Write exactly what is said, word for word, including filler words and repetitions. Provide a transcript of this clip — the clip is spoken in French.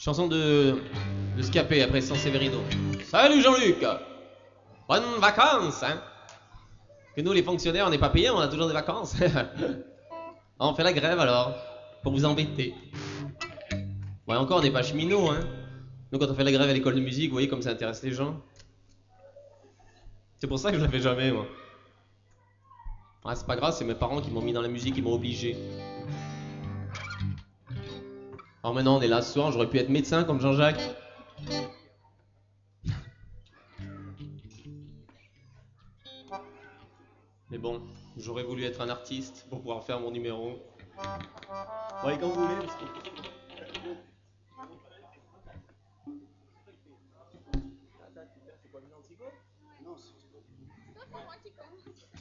Chanson de, de Scapé après San Severino. Salut Jean-Luc. Bonnes vacances, hein. Que nous, les fonctionnaires, on n'est pas payés, on a toujours des vacances. On fait la grève alors, pour vous embêter. Ouais, encore, on n'est pas cheminots, hein. Nous, quand on fait la grève à l'école de musique, vous voyez comme ça intéresse les gens. C'est pour ça que je la fais jamais, moi. Ouais, c'est pas grave, c'est mes parents qui m'ont mis dans la musique, qui m'ont obligé. Alors maintenant, on est là ce soir, j'aurais pu être médecin comme Jean-Jacques. Mais bon, j'aurais voulu être un artiste pour pouvoir faire mon numéro. Ouais, quand vous voulez, parce que... Non, c'est moi qui commence.